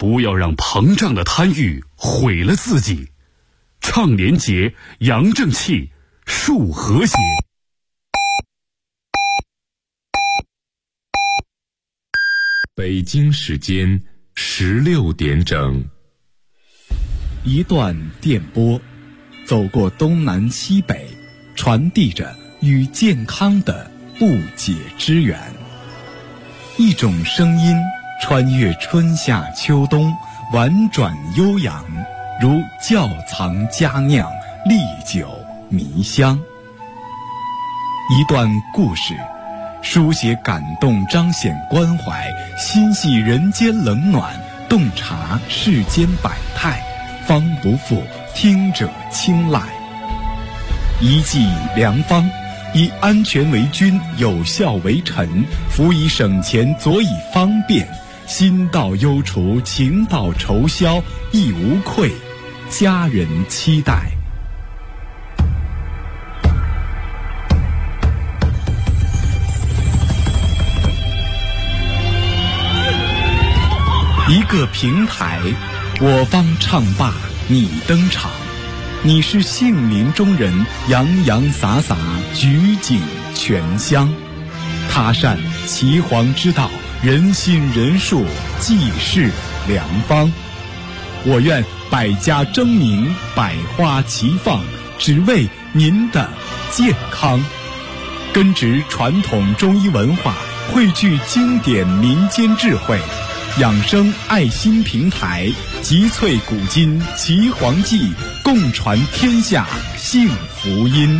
不要让膨胀的贪欲毁了自己。倡廉洁，扬正气，树和谐。 北京时间16点整。 一段电波，走过东南西北，传递着与健康的不解之缘。一种声音穿越春夏秋冬，婉转悠扬，如窖藏佳酿，历久弥香。一段故事，书写感动，彰显关怀，心系人间冷暖，洞察世间百态，方不负听者青睐。一剂良方，以安全为君，有效为臣，辅以省钱，佐以方便，心到忧除，情到愁消，亦无愧，家人期待。一个平台，我方唱罢你登场，你是杏林中人，洋洋洒洒，举景全香。他善岐黄之道，人心人术，济世良方。我愿百家争鸣，百花齐放，只为您的健康。根植传统中医文化，汇聚经典民间智慧，养生爱心平台，集萃古今岐黄记，共传天下幸福音。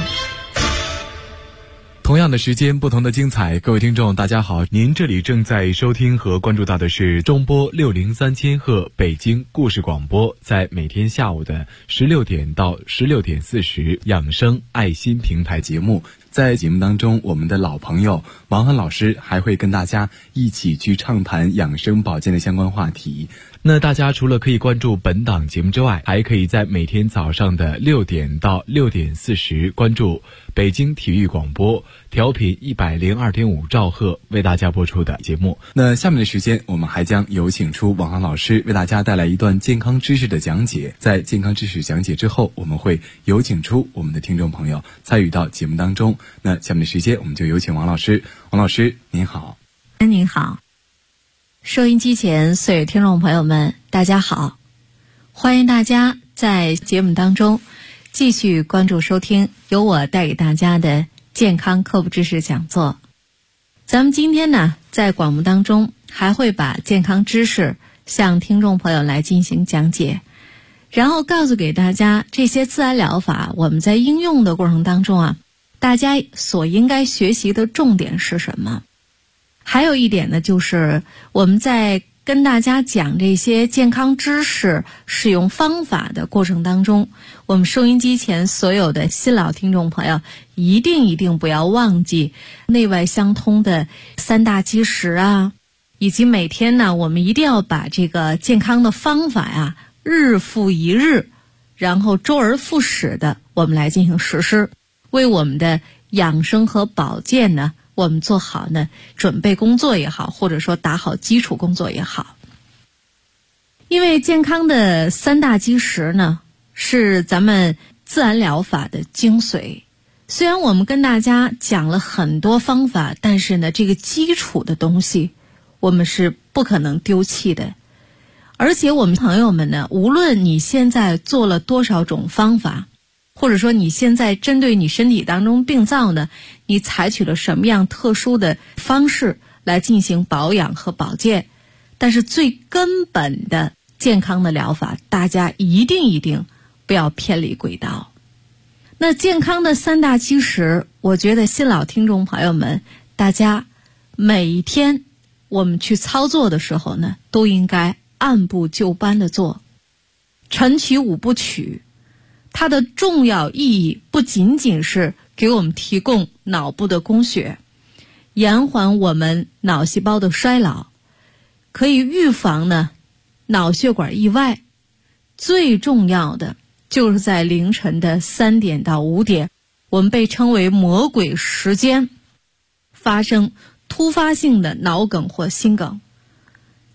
同样的时间，不同的精彩。各位听众大家好，您这里正在收听和关注到的是中波603千赫北京故事广播，在每天下午的16点到16点40养生爱心平台节目。在节目当中，我们的老朋友王涵老师还会跟大家一起去畅谈养生保健的相关话题。那大家除了可以关注本档节目之外，还可以在每天早上的6点到6点40关注北京体育广播调频102.5兆赫为大家播出的节目。那下面的时间，我们还将有请出王涵老师为大家带来一段健康知识的讲解。在健康知识讲解之后，我们会有请出我们的听众朋友参与到节目当中。那下面的时间，我们就有请王老师。王老师您好。 您好，收音机前所有听众朋友们大家好，欢迎大家在节目当中继续关注收听由我带给大家的健康科普知识讲座。咱们今天呢，在广播当中还会把健康知识向听众朋友来进行讲解，然后告诉给大家这些自然疗法我们在应用的过程当中啊，大家所应该学习的重点是什么。还有一点呢，就是我们在跟大家讲这些健康知识使用方法的过程当中，我们收音机前所有的新老听众朋友一定不要忘记内外相通的3大基石啊，以及每天呢，我们一定要把这个健康的方法呀，日复一日，然后周而复始的我们来进行实施，为我们的养生和保健呢，我们做好呢准备工作也好，或者说打好基础工作也好。因为健康的3大基石呢，是咱们自然疗法的精髓。虽然我们跟大家讲了很多方法，但是呢，这个基础的东西我们是不可能丢弃的。而且我们朋友们呢，无论你现在做了多少种方法，或者说你现在针对你身体当中病灶呢，你采取了什么样特殊的方式来进行保养和保健，但是最根本的健康的疗法，大家一定不要偏离轨道。那健康的3大基石，我觉得新老听众朋友们，大家每一天我们去操作的时候呢，都应该按部就班的做。晨起5不取，它的重要意义不仅仅是给我们提供脑部的供血，延缓我们脑细胞的衰老，可以预防呢脑血管意外。最重要的就是在凌晨的3点到5点，我们被称为魔鬼时间，发生突发性的脑梗或心梗。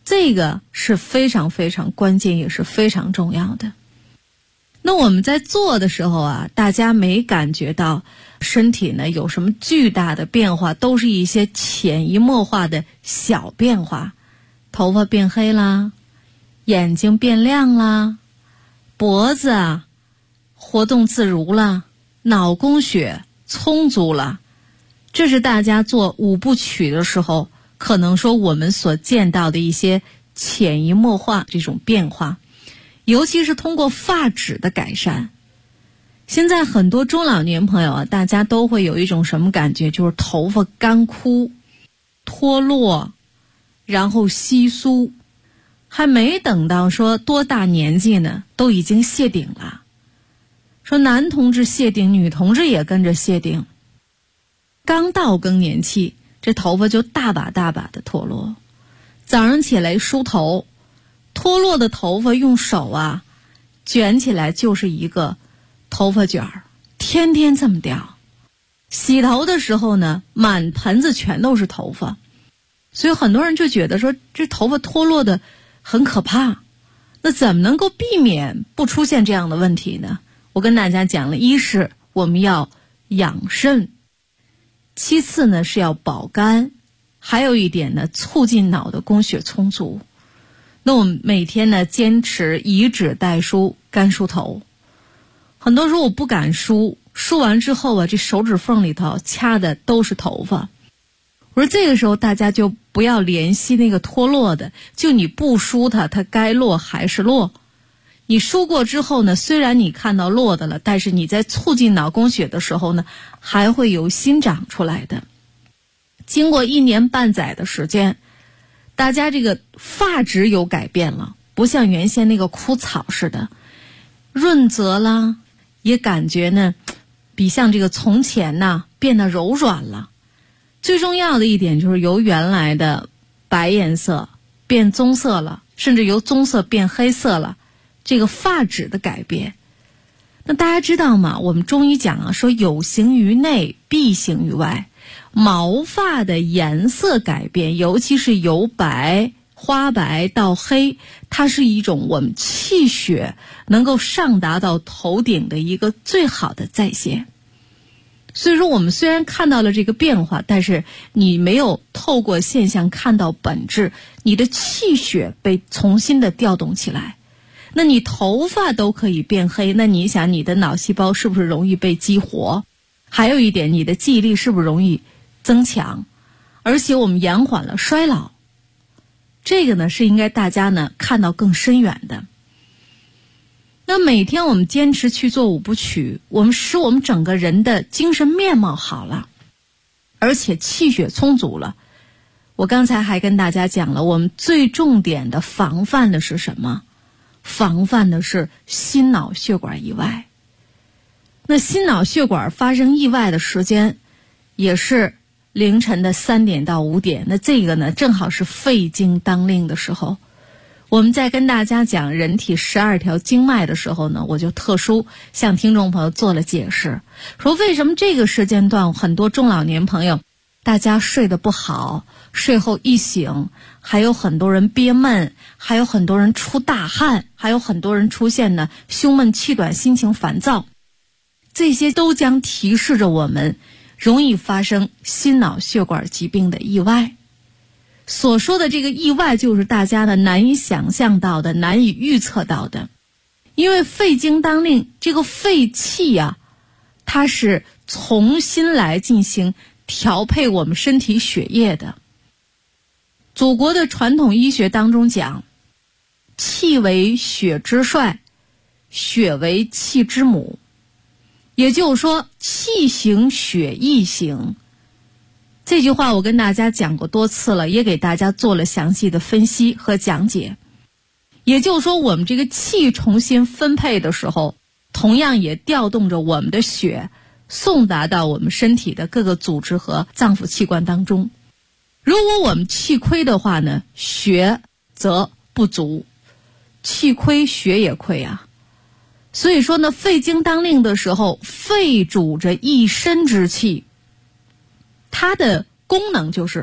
这个是非常非常关键，也是非常重要的。那我们在做的时候啊，大家没感觉到身体呢有什么巨大的变化，都是一些潜移默化的小变化。头发变黑啦，眼睛变亮啦，脖子啊活动自如啦，脑供血充足了。这是大家做五部曲的时候可能说我们所见到的一些潜移默化这种变化，尤其是通过发质的改善。现在很多中老年朋友啊，大家都会有一种什么感觉，就是头发干枯、脱落，然后稀疏，还没等到说多大年纪呢，都已经谢顶了。说男同志谢顶，女同志也跟着谢顶。刚到更年期，这头发就大把大把的脱落。早上起来梳头，脱落的头发用手啊卷起来就是一个头发卷儿，天天这么掉。洗头的时候呢，满盆子全都是头发，所以很多人就觉得说这头发脱落的很可怕。那怎么能够避免不出现这样的问题呢？我跟大家讲了，一是我们要养肾，其次呢是要保肝，还有一点呢促进脑的供血充足。那我们每天呢坚持以指代梳，干梳头。很多时候我不敢梳，梳完之后啊，这手指缝里头掐的都是头发。我说这个时候大家就不要怜惜那个脱落的，就你不梳它，它该落还是落。你梳过之后呢，虽然你看到落的了，但是你在促进脑供血的时候呢，还会有新长出来的。经过1年半载的时间，大家这个发质有改变了，不像原先那个枯草似的，润泽啦，也感觉呢比像这个从前呢变得柔软了。最重要的一点就是由原来的白颜色变棕色了，甚至由棕色变黑色了，这个发质的改变。那大家知道吗？我们中医讲啊，说有形于内，必形于外。毛发的颜色改变，尤其是由白、花白到黑，它是一种我们气血能够上达到头顶的一个最好的再现。所以说我们虽然看到了这个变化，但是你没有透过现象看到本质，你的气血被重新的调动起来。那你头发都可以变黑，那你想你的脑细胞是不是容易被激活？还有一点，你的记忆力是不是容易增强？而且我们延缓了衰老，这个呢是应该大家呢看到更深远的。那每天我们坚持去做五部曲，我们使我们整个人的精神面貌好了，而且气血充足了。我刚才还跟大家讲了，我们最重点的防范的是什么？防范的是心脑血管意外。那心脑血管发生意外的时间也是凌晨的3点到5点，那这个呢正好是肺经当令的时候。我们在跟大家讲人体12条经脉的时候呢，我就特殊向听众朋友做了解释，说为什么这个时间段很多中老年朋友大家睡得不好，睡后一醒还有很多人憋闷，还有很多人出大汗，还有很多人出现呢胸闷气短，心情烦躁，这些都将提示着我们容易发生心脑血管疾病的意外。所说的这个意外就是大家的难以想象到的，难以预测到的。因为肺经当令，这个肺气啊，它是重新来进行调配我们身体血液的。祖国的传统医学当中讲，气为血之帅，血为气之母。也就是说，气行血亦行。这句话我跟大家讲过多次了，也给大家做了详细的分析和讲解。也就是说，我们这个气重新分配的时候，同样也调动着我们的血送达到我们身体的各个组织和脏腑器官当中。如果我们气亏的话呢，血则不足，气亏血也亏啊。所以说呢，肺经当令的时候，肺主着一身之气，它的功能就是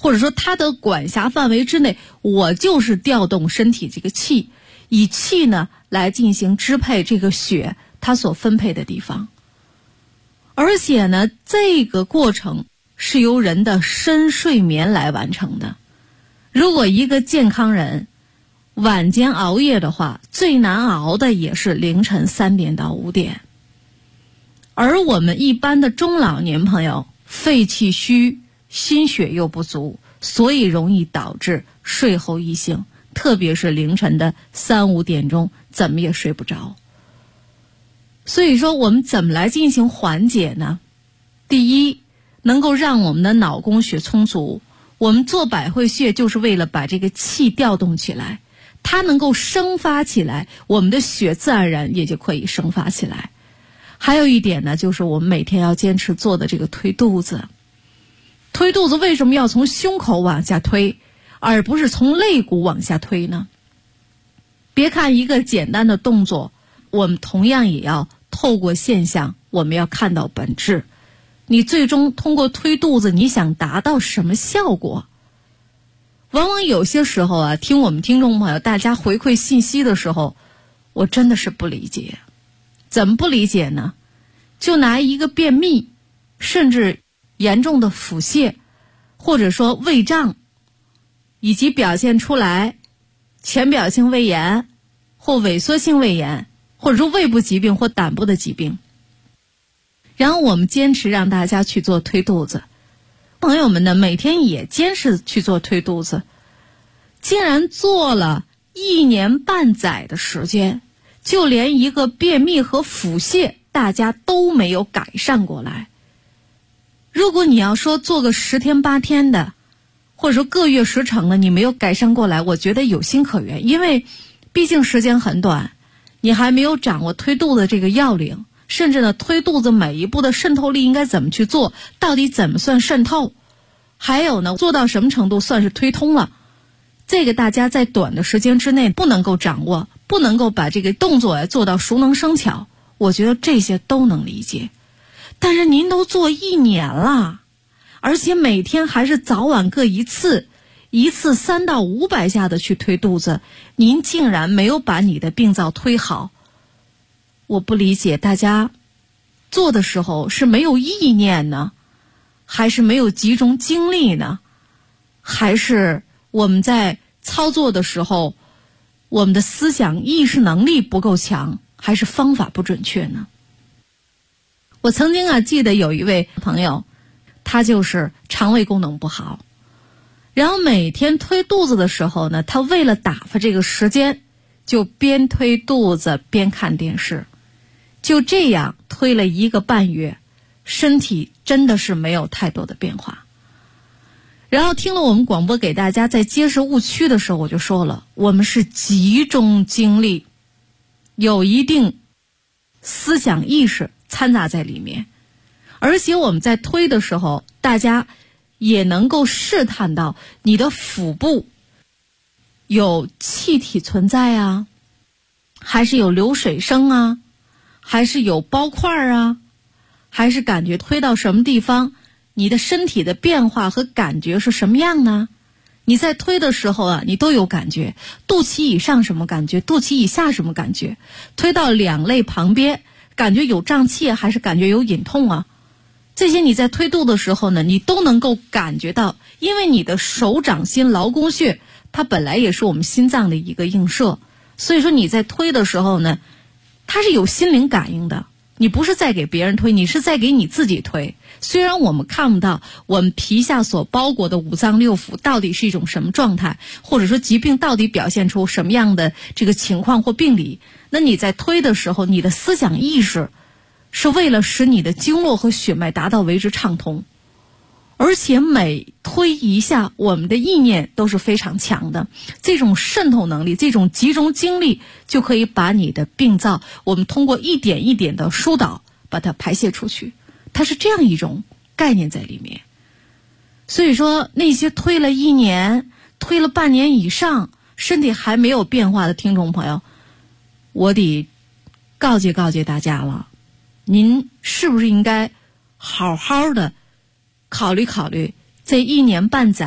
或者说它的管辖范围之内，我就是调动身体这个气，以气呢来进行支配这个血它所分配的地方。而且呢，这个过程是由人的深睡眠来完成的。如果一个健康人晚间熬夜的话，最难熬的也是凌晨3点到5点。而我们一般的中老年朋友肺气虚，心血又不足，所以容易导致睡后易醒，特别是凌晨的3、5点钟怎么也睡不着。所以说我们怎么来进行缓解呢？第一，能够让我们的脑供血充足。我们做百会穴就是为了把这个气调动起来，它能够生发起来，我们的血自然而然也就可以生发起来。还有一点呢，就是我们每天要坚持做的这个推肚子。推肚子为什么要从胸口往下推，而不是从肋骨往下推呢？别看一个简单的动作，我们同样也要透过现象，我们要看到本质。你最终通过推肚子，你想达到什么效果？往往有些时候啊，听我们听众朋友大家回馈信息的时候，我真的是不理解。怎么不理解呢？就拿一个便秘，甚至严重的腹泻，或者说胃胀，以及表现出来浅表性胃炎或萎缩性胃炎，或者说胃部疾病或胆部的疾病。然后我们坚持让大家去做推肚子，朋友们呢每天也坚持去做推肚子，竟然做了1年半载的时间，就连一个便秘和腹泻大家都没有改善过来。如果你要说做个10天8天的，或者说个月10成的，你没有改善过来，我觉得有心可原，因为毕竟时间很短，你还没有掌握推肚子这个要领，甚至呢推肚子每一步的渗透力应该怎么去做，到底怎么算渗透，还有呢做到什么程度算是推通了，这个大家在短的时间之内不能够掌握，不能够把这个动作做到熟能生巧，我觉得这些都能理解。但是您都做1年了，而且每天还是早晚各一次300到500下的去推肚子，您竟然没有把你的病灶推好。我不理解大家做的时候是没有意念呢，还是没有集中精力呢，还是我们在操作的时候我们的思想意识能力不够强，还是方法不准确呢？我曾经记得有一位朋友，他就是肠胃功能不好，然后每天推肚子的时候呢，他为了打发这个时间，就边推肚子边看电视，就这样推了1个半月，身体真的是没有太多的变化。然后听了我们广播给大家在揭示误区的时候，我就说了，我们是集中精力，有一定思想意识掺杂在里面，而且我们在推的时候，大家也能够试探到你的腹部有气体存在啊，还是有流水声啊，还是有包块啊，还是感觉推到什么地方，你的身体的变化和感觉是什么样呢？你在推的时候你都有感觉，肚脐以上什么感觉，肚脐以下什么感觉，推到两肋旁边感觉有胀气还是感觉有隐痛啊，这些你在推肚的时候呢，你都能够感觉到，因为你的手掌心劳宫穴它本来也是我们心脏的一个映射，所以说你在推的时候呢，它是有心灵感应的，你不是在给别人推，你是在给你自己推。虽然我们看不到我们皮下所包裹的5脏6腑到底是一种什么状态，或者说疾病到底表现出什么样的这个情况或病理，那你在推的时候，你的思想意识是为了使你的经络和血脉达到为之畅通，而且每推一下，我们的意念都是非常强的，这种渗透能力，这种集中精力，就可以把你的病灶，我们通过一点一点的疏导，把它排泄出去，它是这样一种概念在里面。所以说那些推了1年，推了半年以上，身体还没有变化的听众朋友，我得告诫大家了，您是不是应该好好的考虑考虑，这1年半载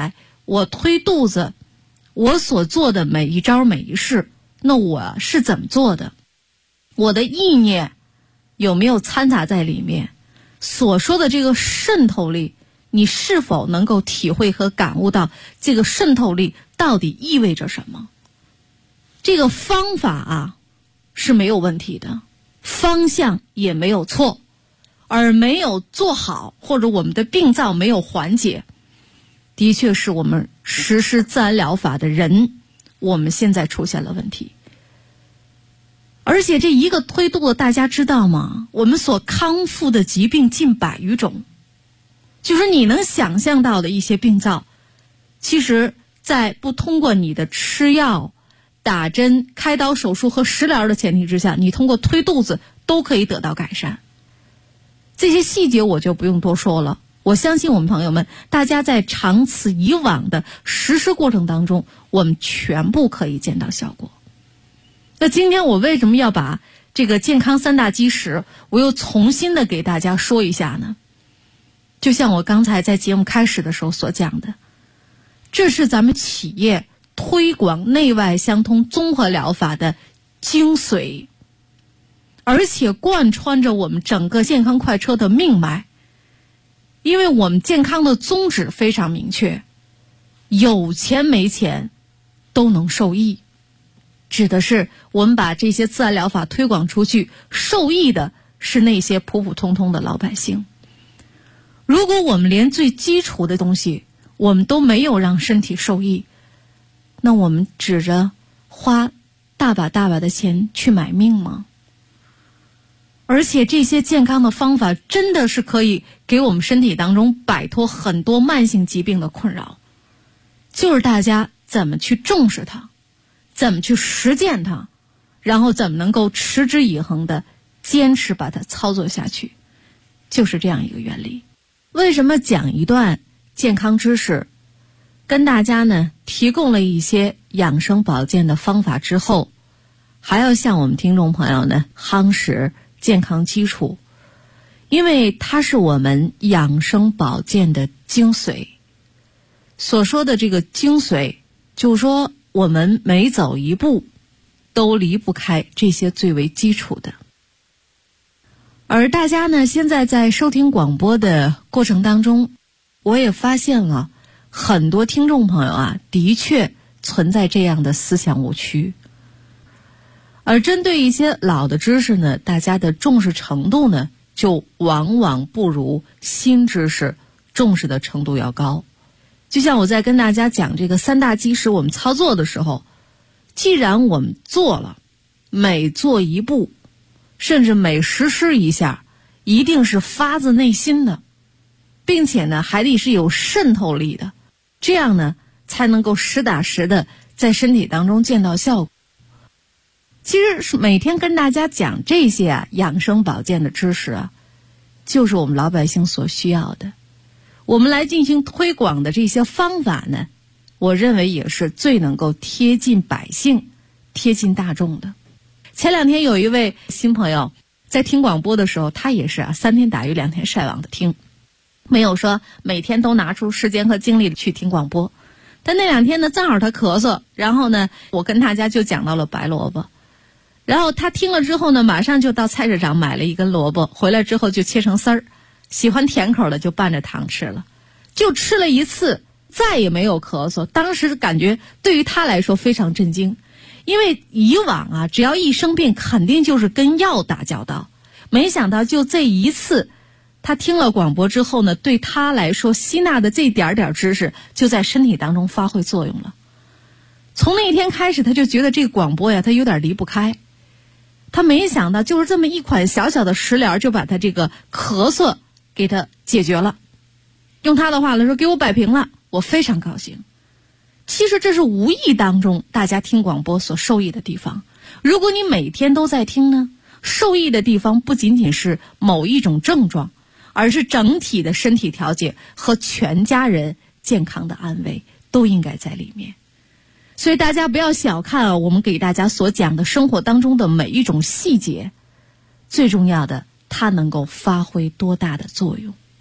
我推肚子，我所做的每一招每一事，那我是怎么做的？我的意念有没有掺杂在里面？所说的这个渗透力，你是否能够体会和感悟到这个渗透力到底意味着什么？这个方法啊是没有问题的，方向也没有错，而没有做好，或者我们的病灶没有缓解，的确是我们实施自然疗法的人，我们现在出现了问题。而且这一个推肚子，大家知道吗？我们所康复的疾病近100余种，就是你能想象到的一些病灶，其实在不通过你的吃药、打针、开刀手术和食疗的前提之下，你通过推肚子都可以得到改善。这些细节我就不用多说了，我相信我们朋友们，大家在长此以往的实施过程当中，我们全部可以见到效果。那今天我为什么要把这个健康3大基石我又重新的给大家说一下呢？就像我刚才在节目开始的时候所讲的，这是咱们企业推广内外相通综合疗法的精髓，而且贯穿着我们整个健康快车的命脉。因为我们健康的宗旨非常明确，有钱没钱都能受益，指的是我们把这些自然疗法推广出去，受益的是那些普普通通的老百姓。如果我们连最基础的东西我们都没有让身体受益，那我们指着花大把的钱去买命吗？而且这些健康的方法真的是可以给我们身体当中摆脱很多慢性疾病的困扰，就是大家怎么去重视它，怎么去实践它，然后怎么能够持之以恒的坚持把它操作下去，就是这样一个原理。为什么讲一段健康知识，跟大家呢提供了一些养生保健的方法之后，还要向我们听众朋友呢夯实健康基础，因为它是我们养生保健的精髓。所说的这个精髓，就是说我们每走一步都离不开这些最为基础的。而大家呢现在在收听广播的过程当中，我也发现了很多听众朋友啊，的确存在这样的思想误区。而针对一些老的知识呢，大家的重视程度呢，就往往不如新知识重视的程度要高。就像我在跟大家讲这个3大基石我们操作的时候，既然我们做了，每做一步，甚至每实施一下，一定是发自内心的，并且呢还得是有渗透力的，这样呢才能够实打实的在身体当中见到效果。其实每天跟大家讲这些啊养生保健的知识啊，就是我们老百姓所需要的。我们来进行推广的这些方法呢，我认为也是最能够贴近百姓、贴近大众的。前2天有一位新朋友在听广播的时候，他也是3天打鱼2天晒网的听，没有说每天都拿出时间和精力去听广播。但那2天呢，正好他咳嗽，然后呢，我跟大家就讲到了白萝卜。然后他听了之后呢，马上就到菜市场买了一根萝卜，回来之后就切成丝儿，喜欢甜口的就拌着糖吃了，就吃了1次，再也没有咳嗽。当时感觉对于他来说非常震惊，因为以往啊，只要一生病肯定就是跟药打交道，没想到就这1次，他听了广播之后呢，对他来说吸纳的这点知识就在身体当中发挥作用了。从那一天开始，他就觉得这个广播呀，他有点离不开。他没想到就是这么一款小小的食疗就把他这个咳嗽给他解决了，用他的话来说，给我摆平了，我非常高兴。其实这是无意当中大家听广播所受益的地方。如果你每天都在听呢，受益的地方不仅仅是某一种症状，而是整体的身体调节和全家人健康的安慰都应该在里面。所以大家不要小看我们给大家所讲的生活当中的每一种细节，最重要的它能够发挥多大的作用。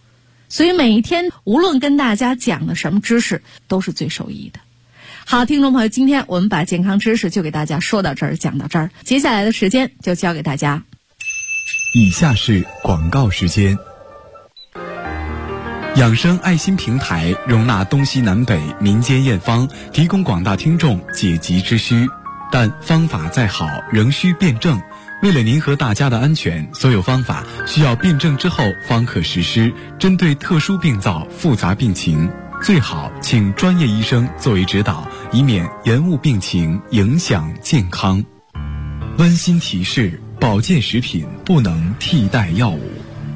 所以每一天无论跟大家讲的什么知识都是最受益的。好，听众朋友，今天我们把健康知识就给大家说到这儿，讲到这儿，接下来的时间就交给大家。 以下是广告时间。养生爱心平台容纳东西南北民间验方，提供广大听众解急之需，但方法再好仍需辩证。为了您和大家的安全，所有方法需要辩证之后方可实施，针对特殊病灶、复杂病情，最好请专业医生作为指导，以免延误病情，影响健康。温馨提示：保健食品不能替代药物。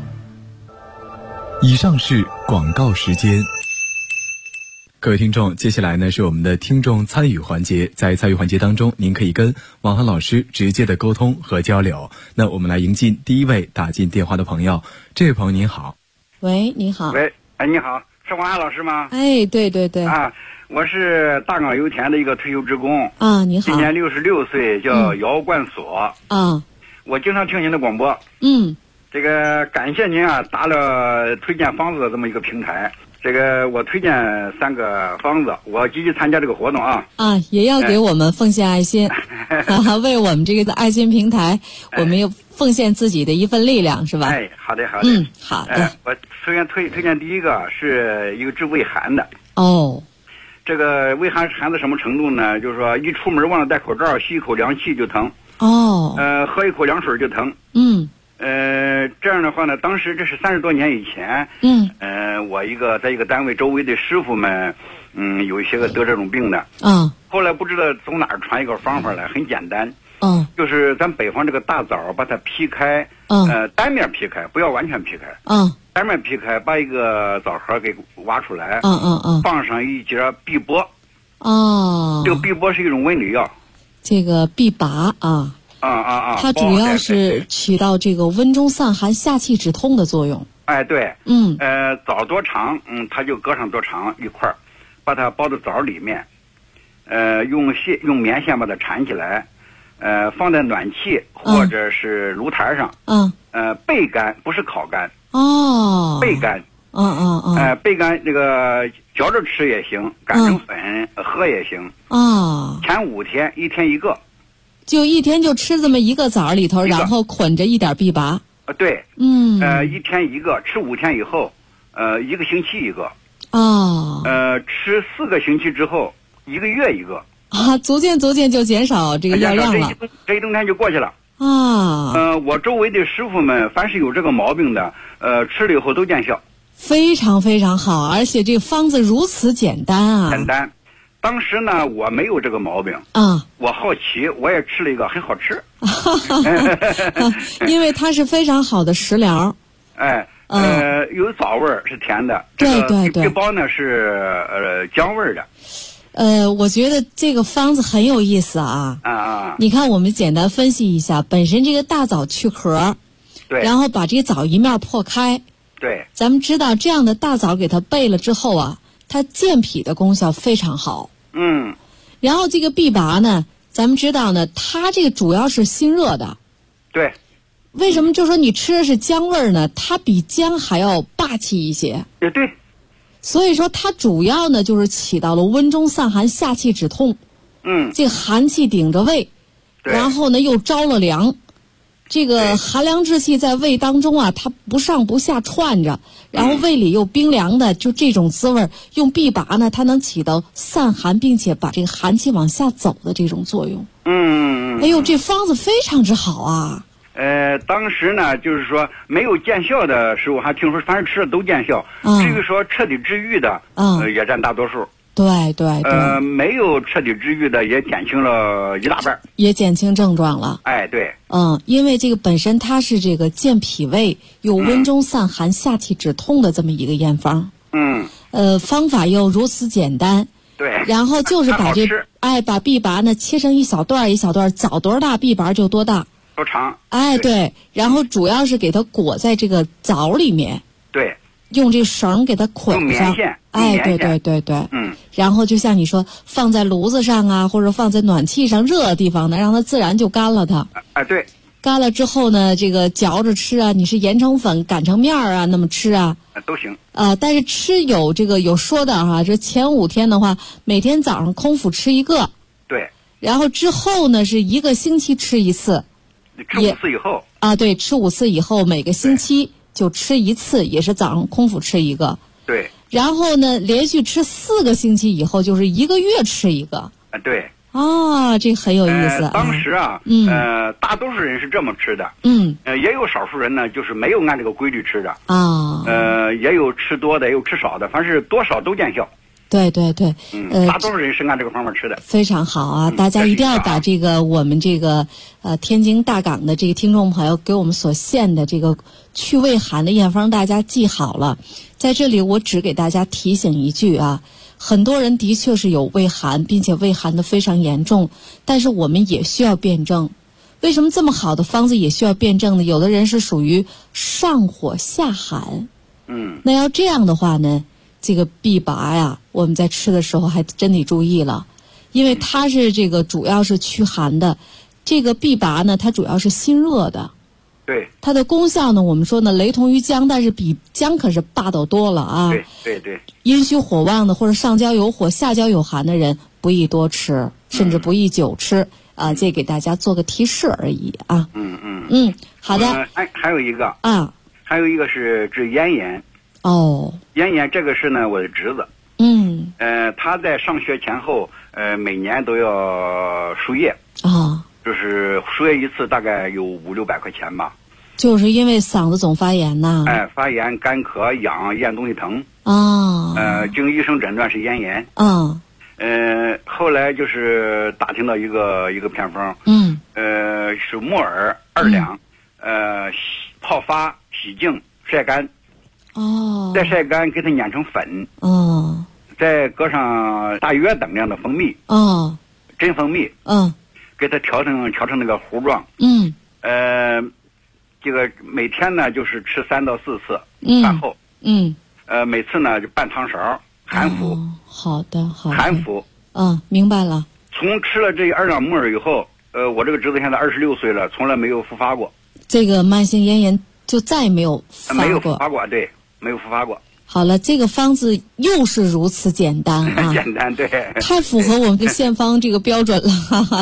以上是广告时间。各位听众，接下来呢是我们的听众参与环节。在参与环节当中，您可以跟王涵老师直接的沟通和交流。那我们来迎进第一位打进电话的朋友。这位朋友您好。 喂，你好。 喂，你好，是王涵老师吗？ 哎，对对对。 啊，我是大港油田的一个退休职工。 啊，你好。 今年66岁，叫姚冠锁。 啊。 我经常听您的广播。这个感谢您啊，打了推荐方子的这么一个平台。这个我推荐3个方子，我积极参加这个活动啊。 也要给我们奉献爱心，为我们这个爱心平台，我们又奉献自己的一份力量，是吧？ 好的，好的。 好的。 我首先推荐第一个是一个治胃寒的。 哦。 这个胃寒到什么程度呢？就是说一出门忘了戴口罩，吸一口凉气就疼。 哦。 喝一口凉水就疼。这样的话呢，当时这是30多年以前。我在一个单位周围的师傅们，有一些个得这种病的。后来不知道从哪儿传一个方法来，很简单。就是咱北方这个大枣，把它劈开，单面劈开，不要完全劈开。单面劈开，把一个枣核给挖出来。放上一节碧波。这个碧波是一种温里药。 这个碧拔啊。它主要是起到这个温中散寒、下气止痛的作用。 对。枣多长，它就搁上多长一块儿，把它包到枣里面，用棉线把它缠起来，放在暖气或者是炉台上。焙干，不是烤干。焙干。焙干这个嚼着吃也行，擀成粉喝也行。前5天，1天1个。 就一天就吃这么一个枣里头，然后捆着一点碧拔。 对。1天1个，吃5天以后，1个星期1个。吃4个星期之后，1个月1个。 逐渐就减少这个药量了。 这一冬天就过去了。我周围的师傅们，凡是有这个毛病的，吃了以后都见效。 非常非常好，而且这个方子如此简单啊。 简单。当时呢，我没有这个毛病。我好奇，我也吃了一个，很好吃。 因为它是非常好的食疗。 有枣味儿，是甜的。 对。 这包呢是姜味儿的。 我觉得这个方子很有意思啊。你看，我们简单分析一下，本身这个大枣去壳， 对， 然后把这个枣一面破开。 对。 咱们知道，这样的大枣给它焙了之后啊，它健脾的功效非常好。然后这个碧拔呢，咱们知道呢，它这个主要是辛热的。 对。 为什么就说你吃的是姜味儿呢？它比姜还要霸气一些。 也对。 所以说它主要呢就是起到了温中散寒、下气止痛。这个寒气顶着胃，然后呢又着了凉。这个寒凉之气在胃当中啊，它不上不下串着，然后胃里又冰凉的，就这种滋味，用碧拔呢，它能起到散寒，并且把这个寒气往下走的这种作用。哎呦，这方子非常之好啊！ 当时呢，就是说没有见效的时候，还听说凡是吃的都见效。至于说彻底治愈的，也占大多数。 对。 没有彻底治愈的也减轻了一大半， 也减轻症状了。 对。 因为这个本身它是这个健脾胃又温中散寒、下气止痛的这么一个验方。方法又如此简单。 对。 然后就是把把碧拔呢切成一小段一小段，枣多大碧拔就多大。 多长。 对。然后主要是给它裹在这个枣里面。 对。 用这绳给它捆上。对。然后就像你说，放在炉子上啊，或者放在暖气上热的地方呢，让它自然就干了它。 对。 干了之后呢，这个嚼着吃啊，你是研成粉擀成面啊，那么吃啊， 都行。 但是吃有说的哈，这前5天的话，每天早上空腹吃1个。 对。 然后之后呢，是1个星期吃1次。 吃5次以后。 对，吃5次以后，每个星期就吃1次，也是早上空腹吃1个。 对。 然后呢，连续吃4个星期以后，就是1个月吃1个。 对。 这很有意思。 当时啊，大多数人是这么吃的。也有少数人呢，就是没有按这个规律吃的。也有吃多的，也有吃少的，凡是多少都见效。 对对对。 大多数人是按这个方法吃的。 非常好啊！大家一定要把这个我们这个天津大港的这个听众朋友给我们所献的这个去胃寒的验方，大家记好了。在这里我只给大家提醒一句啊。很多人的确是有胃寒，并且胃寒的非常严重，但是我们也需要辩证。为什么这么好的方子也需要辩证呢？有的人是属于上火下寒，那要这样的话呢，这个必拔呀，我们在吃的时候还真得注意了，因为它是这个主要是驱寒的，这个必拔呢，它主要是辛热的。 对， 它的功效呢，我们说呢，雷同于姜，但是比姜可是霸道多了啊。 对。 阴虚火旺的或者上焦有火下焦有寒的人不宜多吃，甚至不宜久吃啊。这给大家做个提示而已啊。好的。 还有一个还有一个是治咽炎。咽炎这个是呢我的侄子。他在上学前后每年都要输液。就是输液1次大概有500-600块钱吧。 就是因为嗓子总发炎呐。 发炎、干咳、痒、咽东西疼。经医生诊断是咽炎。后来就是打听到一个偏方。是木耳2两，泡发、洗净、晒干。再晒干，给它碾成粉。再搁上大约等量的蜂蜜。真蜂蜜。给它调成那个糊状。这个每天呢就是吃3到4次，饭后。每次呢就半汤勺含服。好的。含服。明白了。从吃了这2两木耳以后，我这个侄子现在26岁了，从来没有复发过。这个慢性咽炎就再也没有复发过。没有复发过，对，没有复发过。好了，这个方子又是如此简单啊！简单，对，太符合我们的县方这个标准了。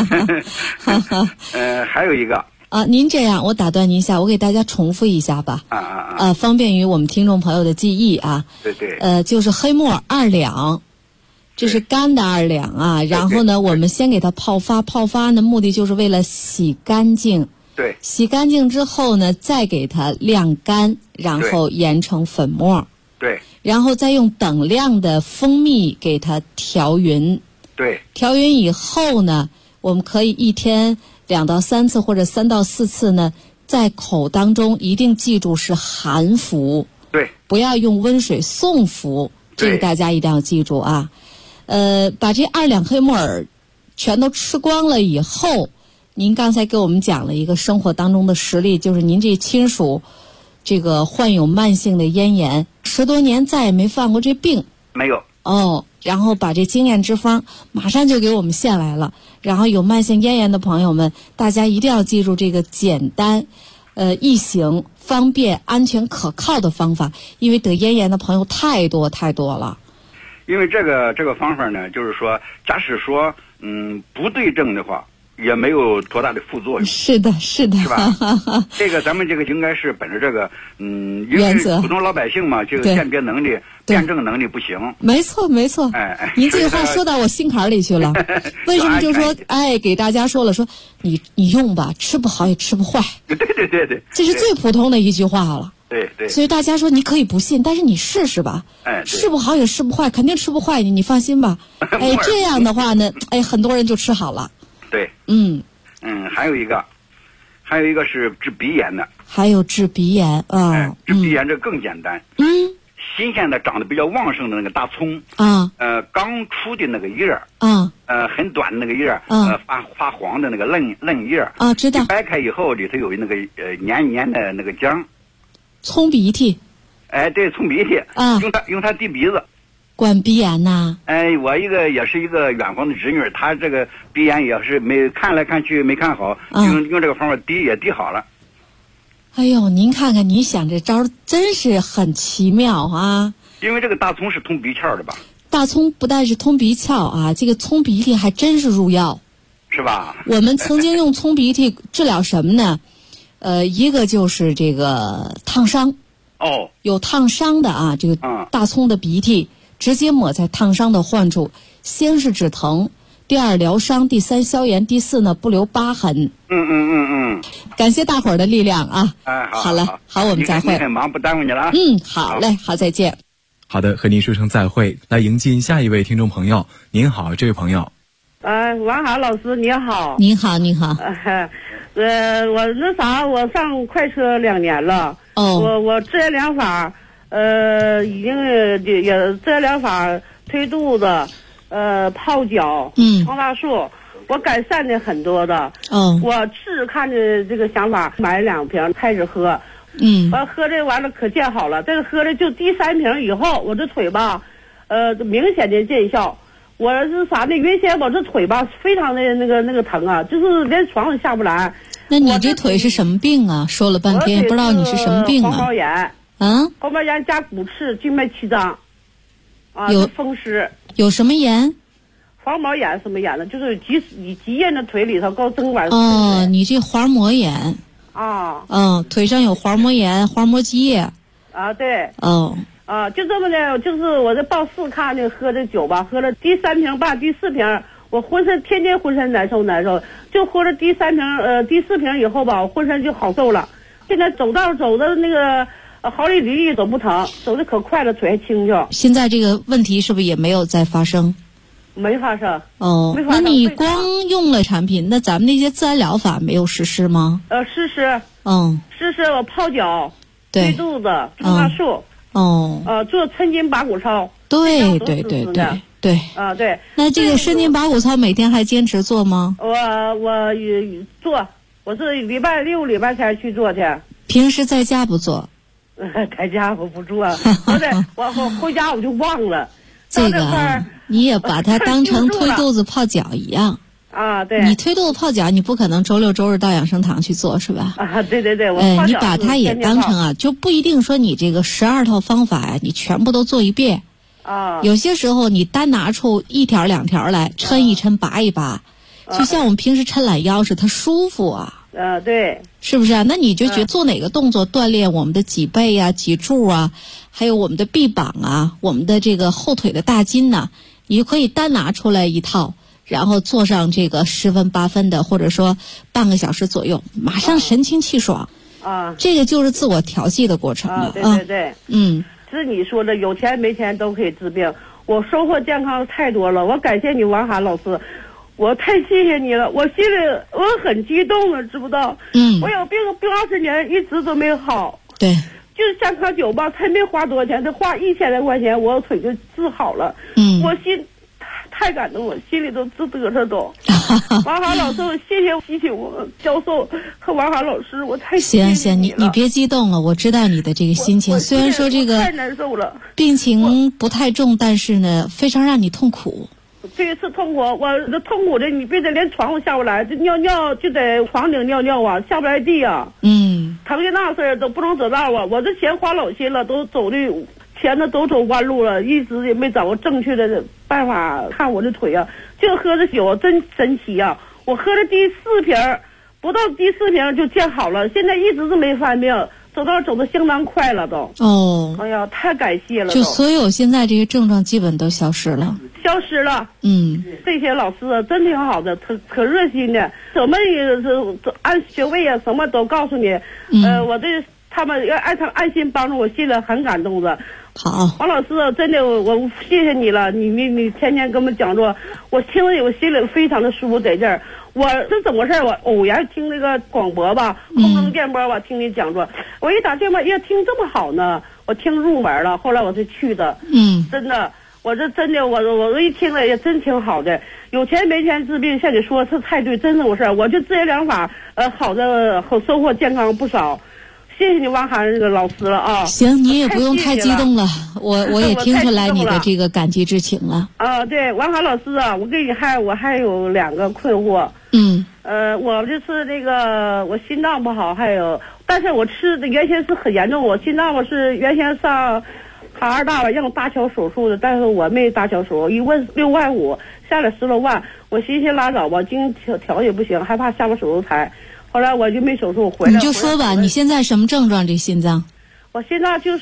还有一个您这样，我打断您一下，我给大家重复一下吧。方便于我们听众朋友的记忆啊。对。就是黑木耳2两，这是干的2两啊。然后呢，我们先给它泡发，泡发呢目的就是为了洗干净。对。洗干净之后呢，再给它晾干，然后研成粉末。对，然后再用等量的蜂蜜给它调匀。对，调匀以后呢，我们可以1天2到3次或者3到4次呢，在口当中一定记住是含服。对，不要用温水送服，这个大家一定要记住啊。把这2两黑木耳全都吃光了以后，您刚才给我们讲了一个生活当中的实例，就是您这亲属这个患有慢性的咽炎，10多年再也没犯过这病。没有。然后把这经验之方马上就给我们献来了。然后有慢性咽炎的朋友们，大家一定要记住这个简单、易行、方便、安全、可靠的方法，因为得咽炎的朋友太多了。因为这个方法呢，就是说，假使说不对症的话，也没有多大的副作用。是的，是吧？这个咱们这个应该是本着这个因为普通老百姓嘛，这个鉴别能力、辩证能力不行。没错。您这话说到我心坎里去了。为什么就说给大家说了，说你用吧，吃不好也吃不坏。对。这是最普通的一句话了。对。所以大家说你可以不信，但是你试试吧。吃不好也吃不坏，肯定吃不坏你放心吧。这样的话呢，很多人就吃好了。对。还有一个是治鼻炎的。还有治鼻炎啊。治鼻炎这更简单。新鲜的长得比较旺盛的那个大葱刚出的那个叶很短的那个叶发黄的那个嫩叶知道。掰开以后里头有那个黏黏的那个浆。葱鼻涕。对，葱鼻涕。用它滴鼻子。 管鼻炎呐？ 我也是一个远房的侄女，她这个鼻炎也是没看来看去没看好，用这个方法滴也滴好了。 哎呦，您看看，你想这招真是很奇妙啊！ 因为这个大葱是通鼻窍的吧？ 大葱不但是通鼻窍啊，这个葱鼻涕还真是入药， 是吧？ 我们曾经用葱鼻涕治疗什么呢？一个就是这个烫伤。 哦， 有烫伤的啊，这个大葱的鼻涕直接抹在烫伤的患处，先是止疼，第二疗伤，第三消炎，第四呢不留疤痕。感谢大伙儿的力量啊！好了，好，我们再会。 你很忙，不耽误你了。 好嘞，好，再见。 好的，和您说声再会。来迎进下一位听众朋友。您好，这位朋友。 王好老师，你好。 您好，您好。 我那啥，我上快车2年了。我治疗疗法，已经也治疗疗法推肚子，泡脚，黄大树，我改善的很多的。我试看着这个想法，买2瓶开始喝。完喝这完了可见好了，这个喝的就第3瓶以后，我这腿吧，明显的见效。我是啥呢？原先我这腿吧非常的那个疼啊，就是连床上下不来。 那你这腿是什么病啊？说了半天不知道你是什么病啊？ 黄毛炎。黄毛炎加骨刺静脉曲张。有风湿。有什么炎？ 黄毛炎什么炎呢？就是积液的腿里头高增管。 你这滑膜炎。腿上有滑膜炎、滑膜积液。 对。就这么的，就是我这报试看的，喝这酒吧，喝了第3瓶半、第4瓶，我天天浑身难受，就喝了第3瓶、第4瓶以后吧，我浑身就好受了。现在走的那个毫厘离走不疼，走的可快了，腿还轻巧。 现在这个问题是不是也没有再发生？ 没发生。 那你光用了产品，那咱们那些自然疗法没有实施吗？ 实施。实施我泡脚、推肚子、冲大树。做抻筋拔骨操。 对。 对。 那这个伸筋拔骨操每天还坚持做吗？ 我做，我是礼拜6、礼拜天去做去。 平时在家不做？ 在家我不做，我回家我就忘了。 这个你也把它当成推肚子泡脚一样。 对。 你推肚子泡脚，你不可能周6、周日到养生堂去做是吧？ 对。 你把它也当成就不一定说你这个12套方法呀，你全部都做一遍。有些时候你单拿出1条2条来抻一抻、拔一拔，就像我们平时抻懒腰似的，它舒服啊。 对。 是不是啊？那你就觉得做哪个动作锻炼我们的脊背啊、脊柱啊，还有我们的臂膀啊，我们的这个后腿的大筋呢，你就可以单拿出来一套，然后做上这个10分8分的，或者说半个小时左右，马上神清气爽。这个就是自我调剂的过程了。 对。是你说的，有钱没钱都可以治病。我收获健康太多了，我感谢你王涵老师，我太谢谢你了，我心里我很激动了，知不道？我有病20年一直都没好。 对。 就是健康酒吧，才没花多少钱，才花1000来块钱，我腿就治好了。我太感动，我心里都直嘚瑟都。王涵老师，我谢谢我教授和王涵老师，我太谢谢你了。 行，你别激动了，我知道你的这个心情。虽然说这个太难受了， 病情不太重，但是呢，非常让你痛苦。 这次痛苦，我这痛苦的，你别得连床上下不来，这尿就在床顶尿啊，下不来地啊。疼的那事儿都不能走道啊，我这钱花老心了，都走的。前头都走弯路了，一直也没找个正确的办法看我的腿啊。就喝这酒真神奇啊！我喝了第4瓶，不到第4瓶就见好了，现在一直是没犯病，走得相当快了都。哎呀，太感谢了！ 就所有现在这些症状基本都消失了。这些老师真挺好的，可热心的，什么也是按穴位啊，什么都告诉你。他们要按心帮助我，心里很感动的。 好， 王老师，真的我谢谢你了，你天天跟我们讲座，我听着我心里非常的舒服在这儿。我这怎么回事？我偶然听那个广播吧，空中电波吧，听你讲座，我一打电话，听这么好呢，我听入门了。后来我是去的，真的，我一听了也真挺好的。有钱没钱治病，像你说是太对，真是回事。我就这些疗法，好收获健康不少。 谢谢你王涵这个老师了啊！ 行，你也不用太激动了，我也听出来你的这个感激之情了。 对，王涵老师啊，我还有2个困惑。我就是那个我心脏不好，但是我吃的原先是很严重，我心脏是原先上哈尔大了让我搭桥手术的，但是我没搭桥手术，一问6万5，下来10多万，我寻思拉倒吧，经调也不行，害怕下不手术台。后来我就没手术回来。 你就说吧，你现在什么症状？这心脏？ 我心脏就是，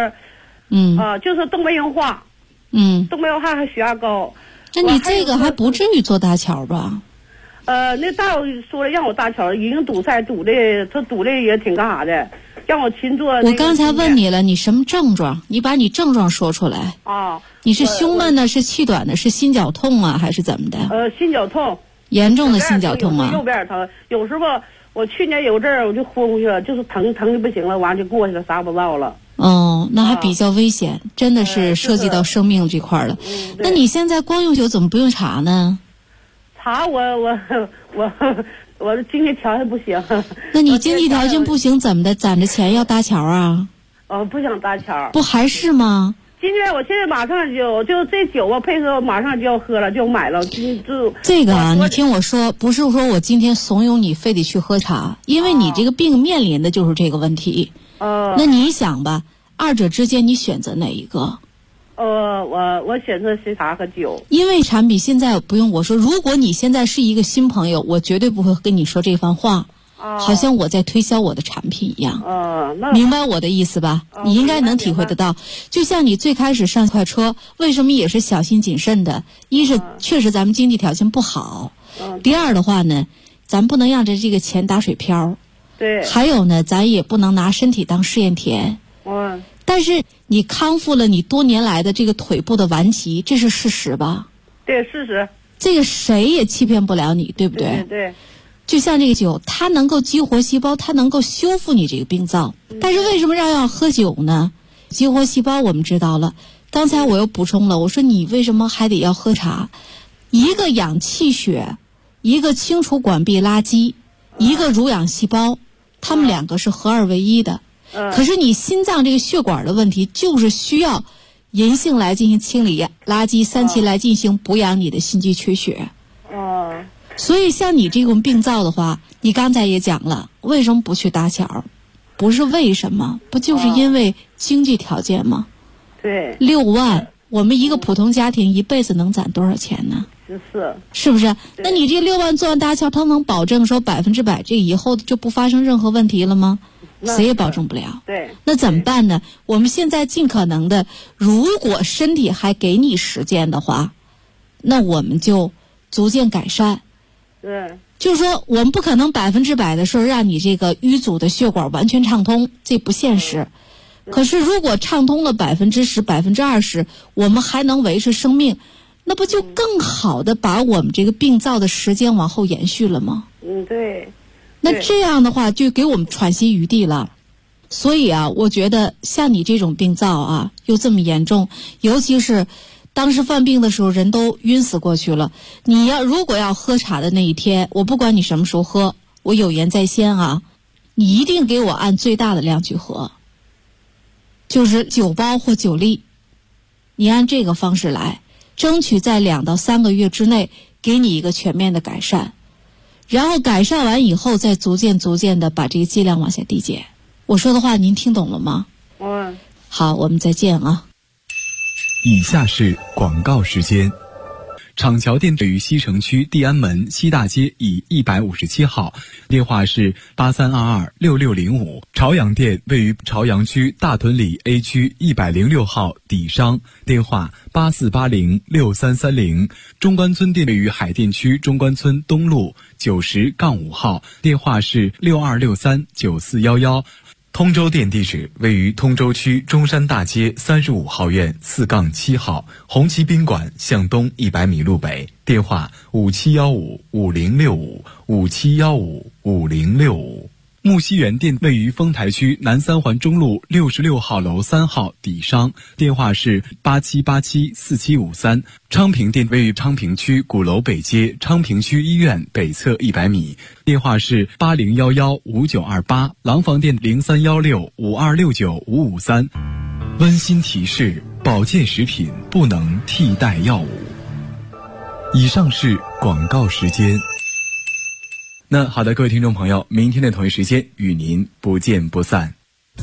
就是动脉硬化，动脉硬化和血压高。 那你这个还不至于做搭桥吧？ 那大夫说了让我搭桥，已经堵塞，他堵的也挺干啥的，让我勤做。 我刚才问你了，你什么症状？你把你症状说出来。你是胸闷呢？是气短的？是心绞痛啊？还是怎么的？ 心绞痛。 严重的心绞痛啊！ 右边疼，有时候我去年有阵儿我就昏过去了，就是疼的不行了，完就过去了，啥不知道了。 那还比较危险，真的是涉及到生命这块了。那你现在光用酒怎么不用查呢？ 查我的经济条件不行。 那你经济条件不行怎么的？攒着钱要搭桥啊？ 不想搭桥。 不还是吗？ 我现在马上就这酒啊，配合马上就要喝了，就买了。 这个啊，你听我说，不是说我今天怂恿你非得去喝茶，因为你这个病面临的就是这个问题。那你想吧，二者之间你选择哪一个？ 我选择是茶和酒。因为产品现在不用我说，如果你现在是一个新朋友，我绝对不会跟你说这番话。好像我在推销我的产品一样。明白我的意思吧？你应该能体会得到。就像你最开始上快车，为什么也是小心谨慎的？一是确实咱们经济条件不好，第二的话呢，咱不能让这个钱打水漂。 对。 还有呢，咱也不能拿身体当试验田。但是你康复了你多年来的这个腿部的顽疾，这是事实吧？ 对，事实。 这个谁也欺骗不了你，对不对？ 对。 就像这个酒，它能够激活细胞，它能够修复你这个病灶。但是为什么要喝酒呢？激活细胞我们知道了，刚才我又补充了，我说你为什么还得要喝茶？一个养气血，一个清除管壁垃圾，一个濡养细胞，它们2个是合二为一的。可是你心脏这个血管的问题，就是需要银杏来进行清理垃圾，三七来进行补养你的心肌缺血。所以像你这种病灶的话，你刚才也讲了，为什么不去搭桥？不是为什么，不就是因为经济条件吗？ 对。 6万，我们一个普通家庭一辈子能攒多少钱呢？是不是？那你这6万做完搭桥，它能保证说100%这以后就不发生任何问题了吗？谁也保证不了。 对。 那怎么办呢？我们现在尽可能的，如果身体还给你时间的话，那我们就逐渐改善。 对， 就是说我们不可能100%的说让你这个淤阻的血管完全畅通，这不现实。可是如果畅通了10%、20%，我们还能维持生命，那不就更好的把我们这个病灶的时间往后延续了吗？ 对。 那这样的话就给我们喘息余地了。所以啊，我觉得像你这种病灶啊，又这么严重，尤其是当时犯病的时候人都晕死过去了，你如果要喝茶的那一天，我不管你什么时候喝，我有言在先啊，你一定给我按最大的量去喝，就是9包或9粒，你按这个方式来，争取在2到3个月之内给你一个全面的改善，然后改善完以后再逐渐的把这个剂量往下递减。我说的话您听懂了吗？好，我们再见啊。 以下是广告时间。厂桥店位于西城区地安门西大街以157号，电话是83226605。朝阳店位于朝阳区大屯里 A 区106号底商，电话84806330。中关村店位于海淀区中关村东路90-5号，电话是62639411。通州店地址位于通州区中山大街35号院4-7号，红旗宾馆向东100米路北，电话57155065，57155065。 木樨园店位于丰台区南三环中路66号楼3号底商，电话是87874753。昌平店位于昌平区鼓楼北街昌平区医院北侧100米，电话是80115928。廊坊店031652695553。温馨提示：保健食品不能替代药物。以上是广告时间。那好的，各位听众朋友，明天的同一时间与您不见不散。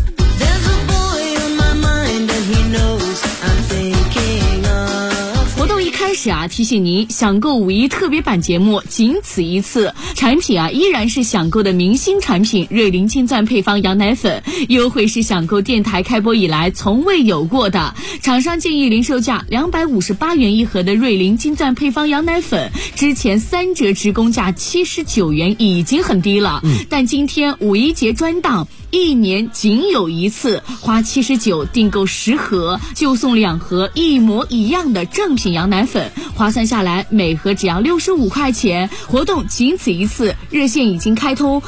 开始提醒您，享购五一特别版节目仅此一次，产品依然是享购的明星产品瑞麟金钻配方羊奶粉，优惠是享购电台开播以来从未有过的。厂商建议零售价258元一盒的瑞麟金钻配方羊奶粉，之前3折直供价79元已经很低了，但今天五一节专档1年仅有一次，花79订购10盒就送2盒一模一样的正品羊奶粉，划算下来每盒只要65块钱。活动仅此一次，热线已经开通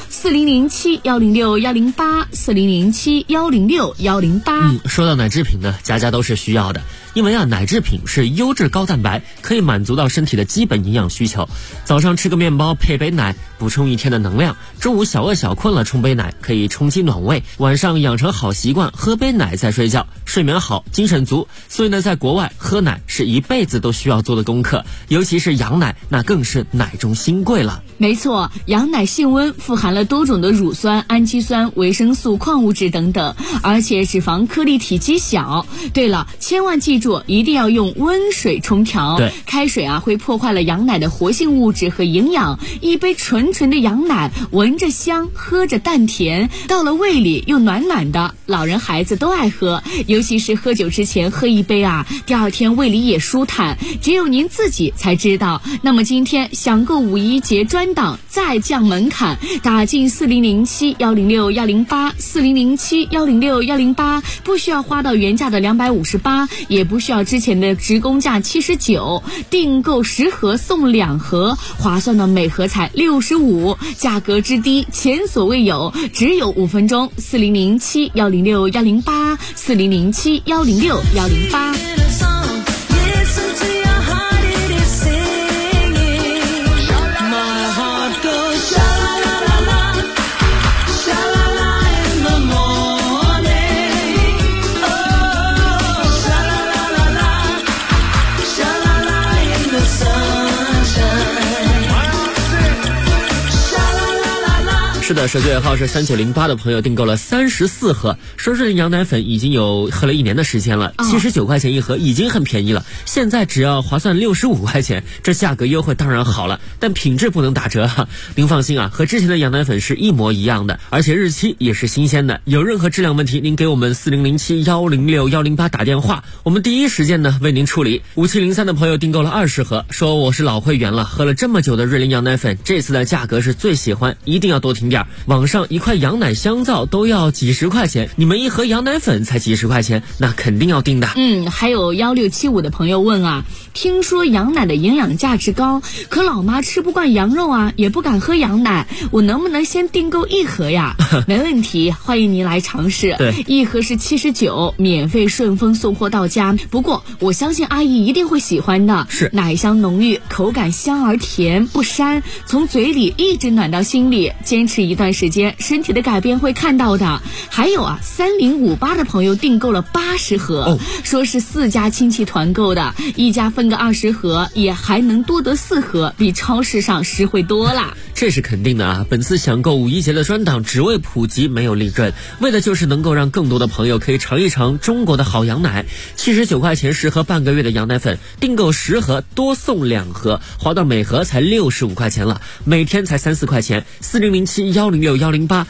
4007-106-108，4007-106-108。 说到奶制品呢，家家都是需要的，因为奶制品是优质高蛋白，可以满足到身体的基本营养需求。早上吃个面包配杯奶，补充一天的能量；中午小饿小困了冲杯奶，可以充饥暖胃；晚上养成好习惯，喝杯奶再睡觉，睡眠好，精神足。所以呢，在国外喝奶是一辈子都需要做的功课，尤其是羊奶，那更是奶中新贵了。 没错，羊奶性温，富含了多种的乳酸、氨基酸、维生素、矿物质等等，而且脂肪颗粒体积小。对了，千万记住，一定要用温水冲调。 对， 开水会破坏了羊奶的活性物质和营养。一杯纯纯的羊奶，闻着香，喝着淡甜，到了胃里又暖暖的，老人孩子都爱喝。尤其是喝酒之前喝一杯第二天胃里也舒坦，只有您自己才知道。那么今天享购五一节专档再降门槛，打进4007-106-108，4007-106-108，不需要花到原价的258，也不需要之前的直供价79，订购10盒送2盒，划算的每盒才65，价格之低前所未有，只有5分钟。4007-106-108， 4007-106-108。 是的，手机尾号是3908的朋友订购了34盒，说瑞麟羊奶粉已经有喝了1年的时间了，79块钱一盒已经很便宜了，现在只要划算65块钱，这价格优惠当然好了，但品质不能打折您放心和之前的羊奶粉是一模一样的，而且日期也是新鲜的。有任何质量问题，您给我们4007-106-108打电话，我们第一时间呢为您处理。5703的朋友订购了20盒，说我是老会员了，喝了这么久的瑞麟羊奶粉，这次的价格是最喜欢，一定要多听点。网上一块羊奶香皂都要几十块钱，你们一盒羊奶粉才几十块钱，那肯定要订的。 还有1675的朋友问听说羊奶的营养价值高，可老妈吃不惯羊肉也不敢喝羊奶，我能不能先订购1盒呀？没问题，欢迎您来尝试。 对 ，1盒是79，免费顺丰送货到家。不过我相信阿姨一定会喜欢的， 是奶香浓郁，口感香而甜，不膻，从嘴里一直暖到心里，坚持一段时间，身体的改变会看到的。还有3058的朋友订购了80盒，说是4家亲戚团购的，一家分个20盒，也还能多得4盒，比超市上实惠多了。 这是肯定的本次享购五一节的专档只为普及，没有利润，为的就是能够让更多的朋友可以尝一尝中国的好羊奶。79块钱10盒半个月的羊奶粉，订购10盒多送2盒，划到每盒才65块钱了，每天才3-4块钱。4007-106-108，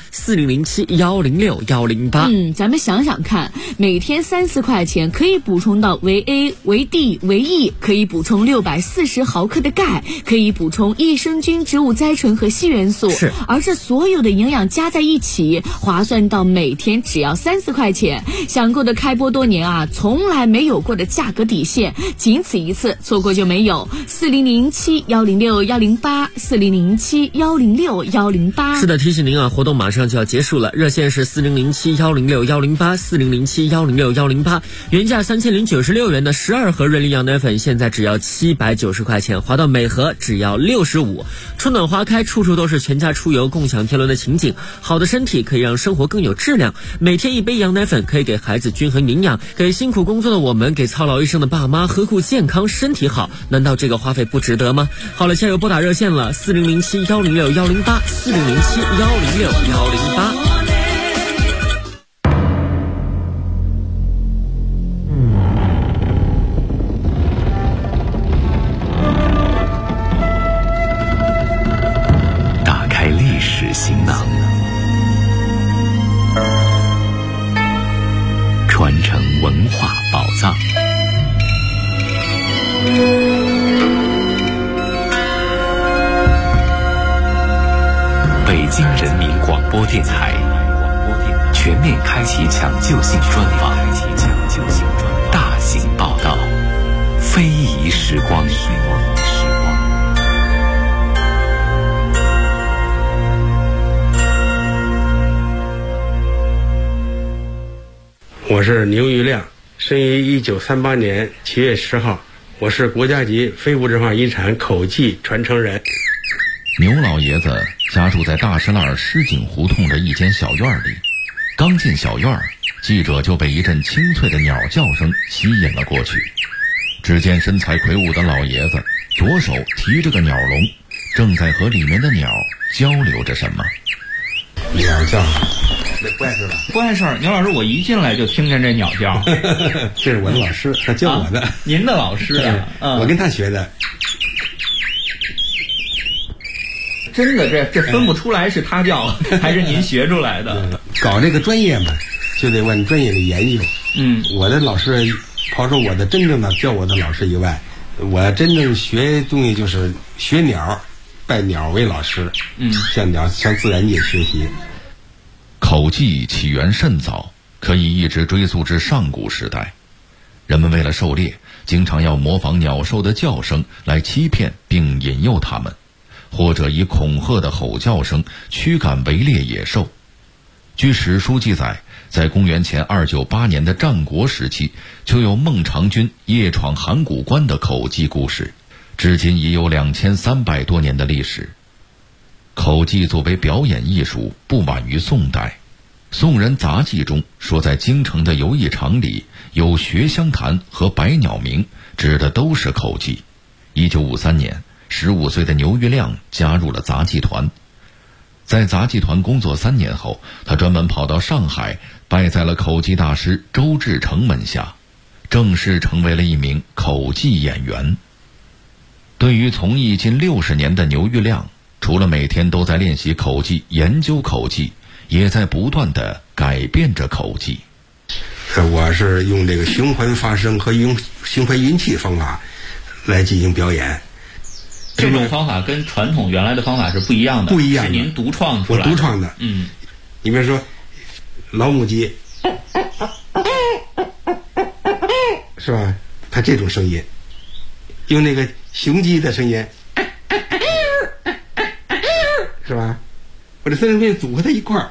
4007-106-108。 咱们想想看，每天3-4块钱可以补充到维 A、维 D、维 E， 可以补充640毫克的钙，可以补充益生菌、植物甾醇醇和硒元素， 是， 而这所有的营养加在一起，划算到每天只要3-4块钱，想购的开播多年啊，从来没有过的价格底线，仅此一次，错过就没有。4007-106-108，4007-106-108。 是的，提醒您啊，活动马上就要结束了，热线是4007-106-108，4007-106-108，原价3096元的12盒瑞丽羊奶粉，现在只要790块钱，划到每盒只要65。春暖花开，处处都是全家出游共享天伦的情景。好的身体可以让生活更有质量，每天一杯羊奶粉可以给孩子均衡营养，给辛苦工作的我们，给操劳一生的爸妈呵护健康身体好，难道这个花费不值得吗？好了，加油拨打热线了，4007-106-108，4007-106-108。 行囊，传承文化宝藏。北京人民广播电台全面开启抢救性专访，大型报道，非遗时光。 我是牛玉亮，生于1938年7月10号，我是国家级非物质文化遗产口技传承人。 牛老爷子家住在大石栏石井胡同的一间小院里，刚进小院，记者就被一阵清脆的鸟叫声吸引了过去。只见身材魁梧的老爷子左手提着个鸟笼，正在和里面的鸟交流着什么。 鸟叫，这不碍事吧？ 不碍事儿。牛老师，我一进来就听见这鸟叫。 这是我的老师，他教我的。 您的老师啊？ 我跟他学的。 真的，这分不出来是他教还是您学出来的。 搞这个专业嘛，就得问专业的研究。我的老师，抛出我的真正的教我的老师以外，我真正学东西就是学鸟，拜鸟为老师。向自然界学习。 口技起源甚早，可以一直追溯至上古时代。人们为了狩猎，经常要模仿鸟兽的叫声来欺骗并引诱它们，或者以恐吓的吼叫声驱赶围猎野兽。据史书记载，在公元前298年的战国时期，就有孟尝君夜闯函谷关的口技故事，至今已有2300多年的历史。口技作为表演艺术，不晚于宋代。宋人杂记中说，在京城的游艺场里有学香坛和百鸟鸣，指的都是口技。1953年，15岁的牛玉亮加入了杂技团。在杂技团工作3年后，他专门跑到上海，拜在了口技大师周志成门下，正式成为了一名口技演员。对于从艺近60年的牛玉亮，除了每天都在练习口技、研究口技，也在不断地改变着口技。 我是用这个循环发声和用循环音气方法来进行表演。 这种方法跟传统原来的方法是不一样的， 不一样的， 是您独创出来的。 我独创的。你比如说老母鸡，是吧？它这种声音，用那个雄鸡的声音，是吧？我这3种声音组合在一块儿，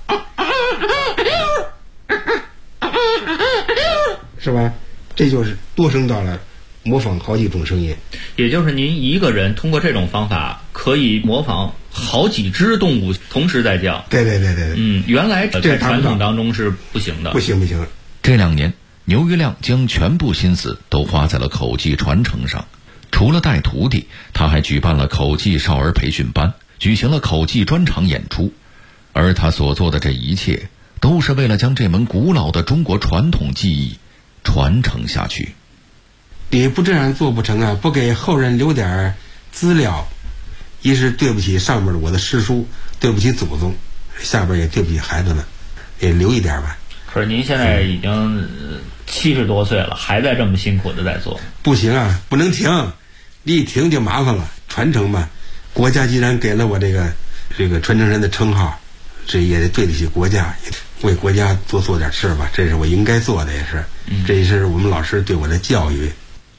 是吧？这就是多声道了，模仿好几种声音。 也就是您一个人通过这种方法可以模仿好几只动物同时在叫。 对。 原来在传统当中是不行的。 不行。 这2年，牛玉亮将全部心思都花在了口技传承上。除了带徒弟，他还举办了口技少儿培训班，举行了口技专场演出。而他所做的这一切，都是为了将这门古老的中国传统技艺传承下去。 你不这样做不成啊！不给后人留点资料，一是对不起上面我的师叔，对不起祖宗，下边也对不起孩子们，也留一点吧。 可是您现在已经70多岁了，还在这么辛苦的在做。 不行啊，不能停，你一停就麻烦了。传承嘛， 国家既然给了我这个传承人的称号，这也得对得起国家，为国家做点事吧，这是我应该做的，也是，这也是我们老师对我的教育。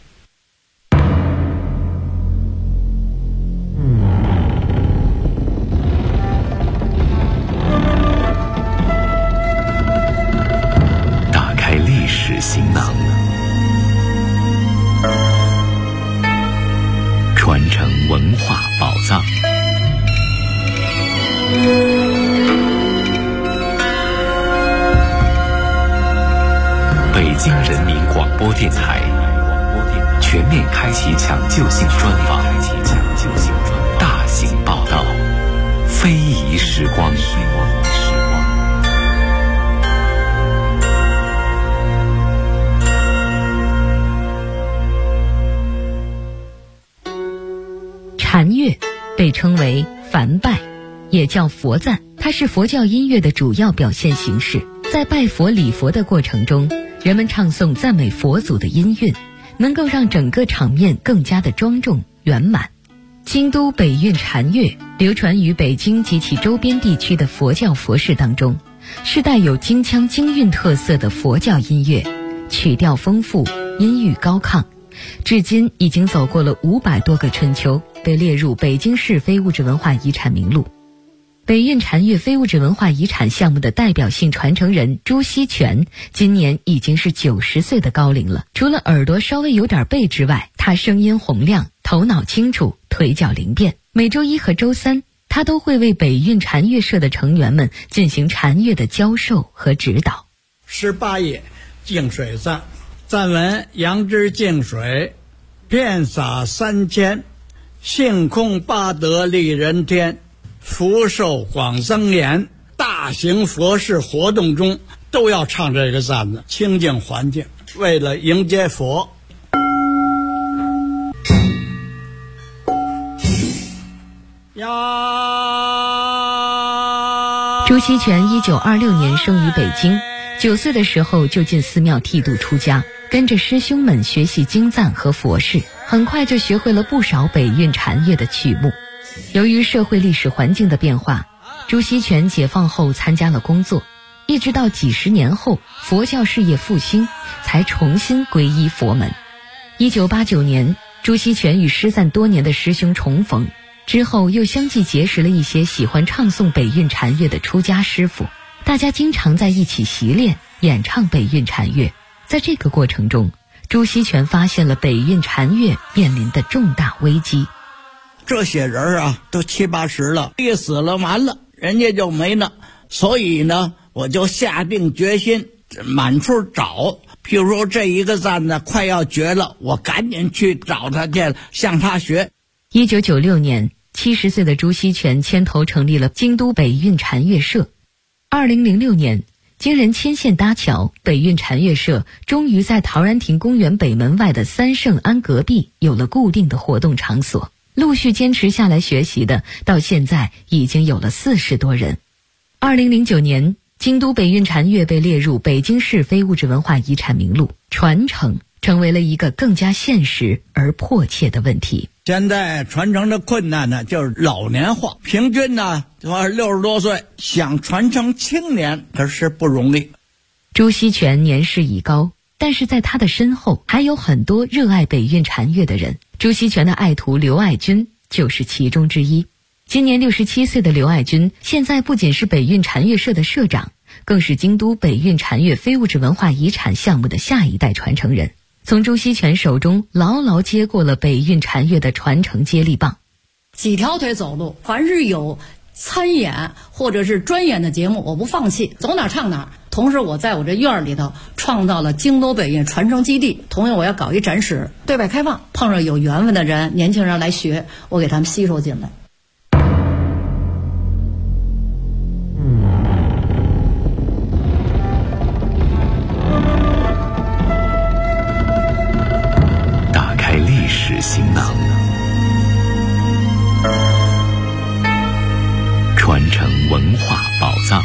打开历史行囊，传承文化宝藏。北京人民广播电台全面开启抢救性专访，大型报道，非遗时光。 禅乐被称为梵拜，也叫佛赞，它是佛教音乐的主要表现形式。在拜佛礼佛的过程中，人们唱诵赞美佛祖的音韵，能够让整个场面更加的庄重圆满。京都北韵禅乐流传于北京及其周边地区的佛教佛事当中，是带有京腔京韵特色的佛教音乐，曲调丰富，音域高亢，至今已经走过了500多个春秋，被列入北京市非物质文化遗产名录。北韵禅乐非物质文化遗产项目的代表性传承人朱锡全今年已经是90岁的高龄了。除了耳朵稍微有点背之外，他声音洪亮，头脑清楚，腿脚灵便。每周一和周三，他都会为北韵禅乐社的成员们进行禅乐的教授和指导。 18页净水赞，赞文：杨枝净水，遍洒3千，性空八德利人天，福寿广增延。大型佛事活动中都要唱这个赞子，清净环境，为了迎接佛。 朱锡全1926年生于北京，9岁的时候就进寺庙剃度出家，跟着师兄们学习经赞和佛事，很快就学会了不少北韵禅乐的曲目。由于社会历史环境的变化，朱锡全解放后参加了工作，一直到几十年后佛教事业复兴，才重新皈依佛门。1989年，朱锡全与失散多年的师兄重逢，之后又相继结识了一些喜欢唱诵北韵禅乐的出家师傅，大家经常在一起习练演唱北韵禅乐。在这个过程中，朱锡全发现了北韵禅乐面临的重大危机。 这些人啊，都70、80了，一死了完了，人家就没了。所以呢，我就下定决心满处找。譬如说这一个赞呢快要绝了，我赶紧去找他去，向他学。 1996年，70岁的朱锡全牵头成立了京都北韵禅乐社。2006年，经人牵线搭桥，北韵禅乐社终于在陶然亭公园北门外的三圣庵隔壁有了固定的活动场所。陆续坚持下来学习的，到现在已经有了40多人。2009年，京都北韵禅乐被列入北京市非物质文化遗产名录，传承成为了一个更加现实而迫切的问题。 现在传承的困难呢，就是老年化，平均呢60多岁，想传承青年可是不容易。 朱锡全年事已高，但是在他的身后还有很多热爱北韵禅乐的人。朱锡全的爱徒刘爱军就是其中之一。今年67岁的刘爱军，现在不仅是北韵禅乐社的社长，更是京都北韵禅乐非物质文化遗产项目的下一代传承人，从朱锡全手中牢牢接过了北韵禅乐的传承接力棒。 几条腿走路，凡是有参演或者是专演的节目，我不放弃，走哪唱哪。同时我在我这院里头创造了京都北韵传承基地，同样我要搞一展示，对外开放，碰上有缘分的人，年轻人来学，我给他们吸收进来。 打开历史行囊，传承文化宝藏。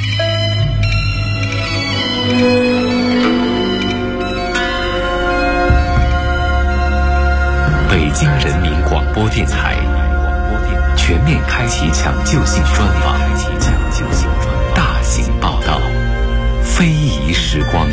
北京人民广播电台全面开启抢救性专访，大型报道，非遗时光。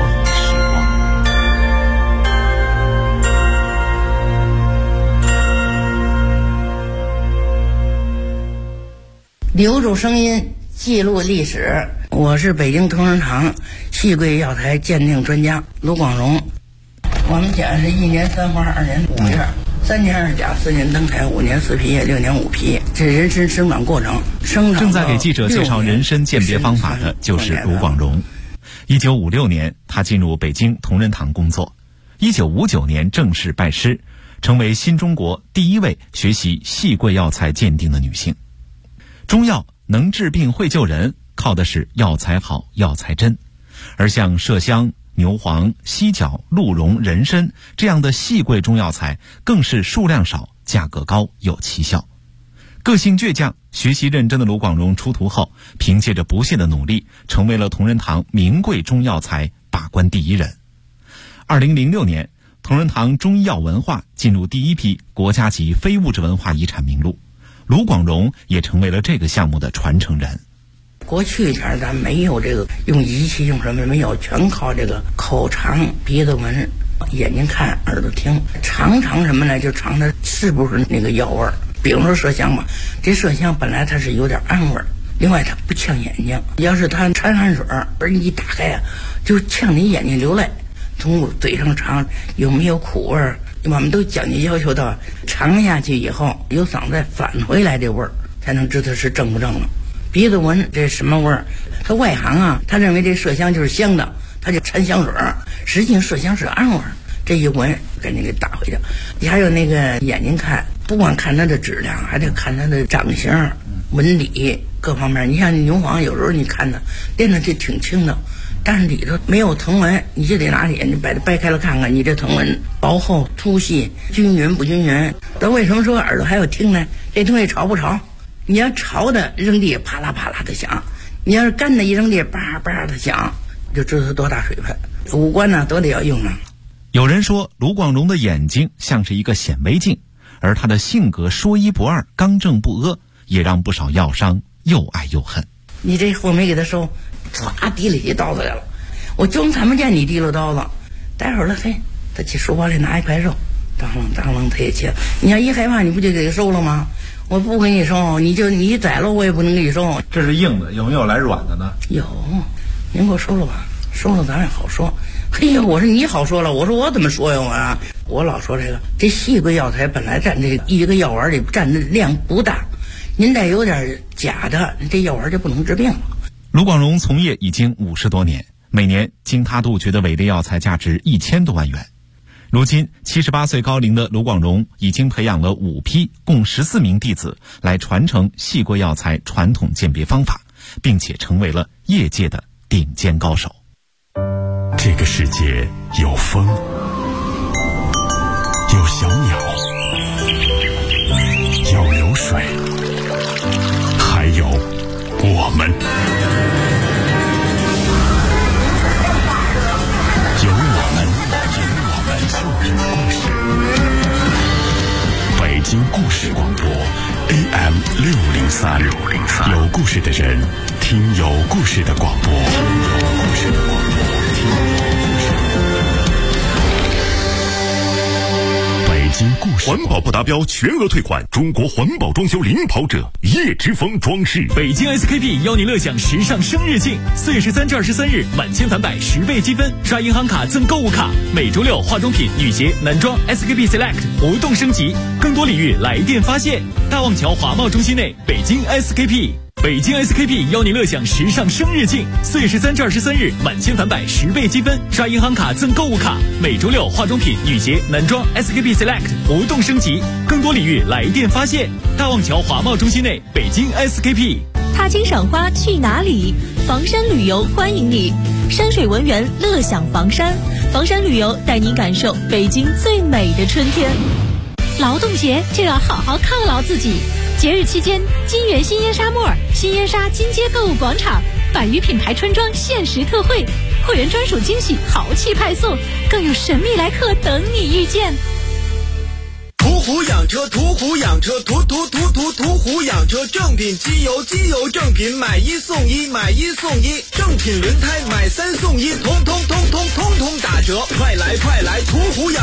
留住声音，记录历史。我是北京同仁堂戏桂药材鉴定专家卢广荣。我们讲是1年3花2年5月，3年2甲4年登台5年4皮叶6年5皮，这人参生长过程。 正在给记者介绍人参鉴别方法的就是卢广荣。1956年，他进入北京同仁堂工作。1959年正式拜师，成为新中国第一位学习戏桂药材鉴定的女性。中药能治病会救人，靠的是药材好药材真，而像麝香、牛黄、犀角、鹿茸、人参这样的细贵中药材更是数量少、价格高、有奇效。个性倔强、学习认真的卢广荣出徒后，凭借着不懈的努力，成为了同仁堂名贵中药材把关第一人。2006年，同仁堂中医药文化进入第一批国家级非物质文化遗产名录，卢广荣也成为了这个项目的传承人。 过去前咱没有这个用仪器用什么没有，全靠这个口尝、鼻子闻、眼睛看、耳朵听，尝什么呢？就尝它是不是那个药味儿。比如说麝香吧，这麝香本来它是有点暗味儿，另外它不呛眼睛，要是它掺汗水而你一打开啊，就呛你眼睛流泪。从嘴上尝有没有苦味儿，我们都讲究要求到尝下去以后有嗓子再返回来这味儿，才能知道是正不正了。鼻子闻这什么味儿？他外行啊，他认为这麝香就是香的，他就掺香水，实际上麝香是暗味儿。这一闻赶紧给打回去。你还有那个眼睛看，不光看它的质量，还得看它的长形、纹理各方面。你像牛黄，有时候你看它练的就挺轻的，但是里头没有藤纹，你就得拿眼睛把它掰开了看看，你这藤纹薄厚、粗细、均匀不均匀。那为什么说耳朵还有听呢？这东西潮不潮？你要潮的扔地啪啦啪啦的响，你要是干的一扔地叭叭的响，就知道它多大水分。五官呢都得要用啊。 有人说卢广荣的眼睛像是一个显微镜，而他的性格说一不二、刚正不阿，也让不少药商又爱又恨。 你这货没给他收，唰提了起刀子来了，我就看不见你提了刀子，待会儿了嘿，他去书包里拿一块肉，当啷他也切。你要一害怕，你不就给他收了吗？我不给你收，你宰了我也不能给你收。 这是硬的，有没有来软的呢？ 有，您给我收了吧，收了咱也好说。嘿呀，我说你好说了，我说我怎么说呀我老说这细贵药材本来占这一个药丸里占的量不大，您再有点假的，这药丸就不能治病了。 卢广荣从业已经50多年，每年经他杜绝的伪劣药材价值1000多万元。如今78岁高龄的卢广荣已经培养了5批共14名弟子来传承细贵药材传统鉴别方法，并且成为了业界的顶尖高手。 这个世界有风，有小鸟，有流水，还有我们。有我们就是故事。北京故事广播 AM 603，有故事的人听有故事的广播。环保不达标全额退款，中国环保装修领跑者叶之峰装饰。 北京 SKP 邀你乐享时尚生日庆，4月13至23日满千返百10倍积分，刷银行卡赠购物卡。每周六化妆品、女鞋、男装 SKP Select 活动升级，更多礼遇来电发现。大望桥华贸中心内，北京 SKP。北京 SKP 邀你乐享时尚生日庆，4月13至23日满千返百10倍积分，刷银行卡赠购物卡。每周六化妆品、女鞋、男装 SKP Select 活动升级，更多礼遇来电发现。大望桥华贸中心内，北京 SKP。 踏青赏花去哪里？房山旅游欢迎你，山水文园乐享房山，房山旅游带您感受北京最美的春天。劳动节就要好好犒劳自己。节日期间，金源新烟纱莫新烟纱金街购物广场100余品牌春装限时特惠，会员专属惊喜豪气派送，更有神秘来客等你遇见。 虎养车，途虎养车，途虎养车，正品机油，机油正品，买一送一，买一送一，正品轮胎买3送1，通通打折，快来途虎养。